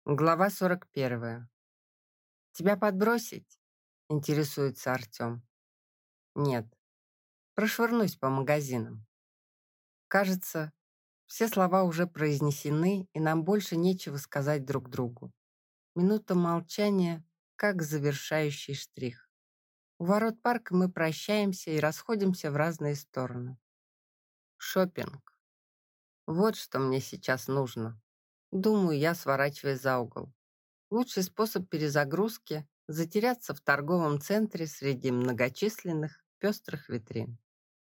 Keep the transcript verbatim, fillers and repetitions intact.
Глава сорок первая. «Тебя подбросить?» — интересуется Артем. «Нет, прошвырнусь по магазинам». Кажется, все слова уже произнесены, и нам больше нечего сказать друг другу. Минута молчания, как завершающий штрих. У ворот парка мы прощаемся и расходимся в разные стороны. Шопинг. Вот что мне сейчас нужно. Думаю я, сворачивая за угол. Лучший способ перезагрузки — затеряться в торговом центре среди многочисленных пестрых витрин.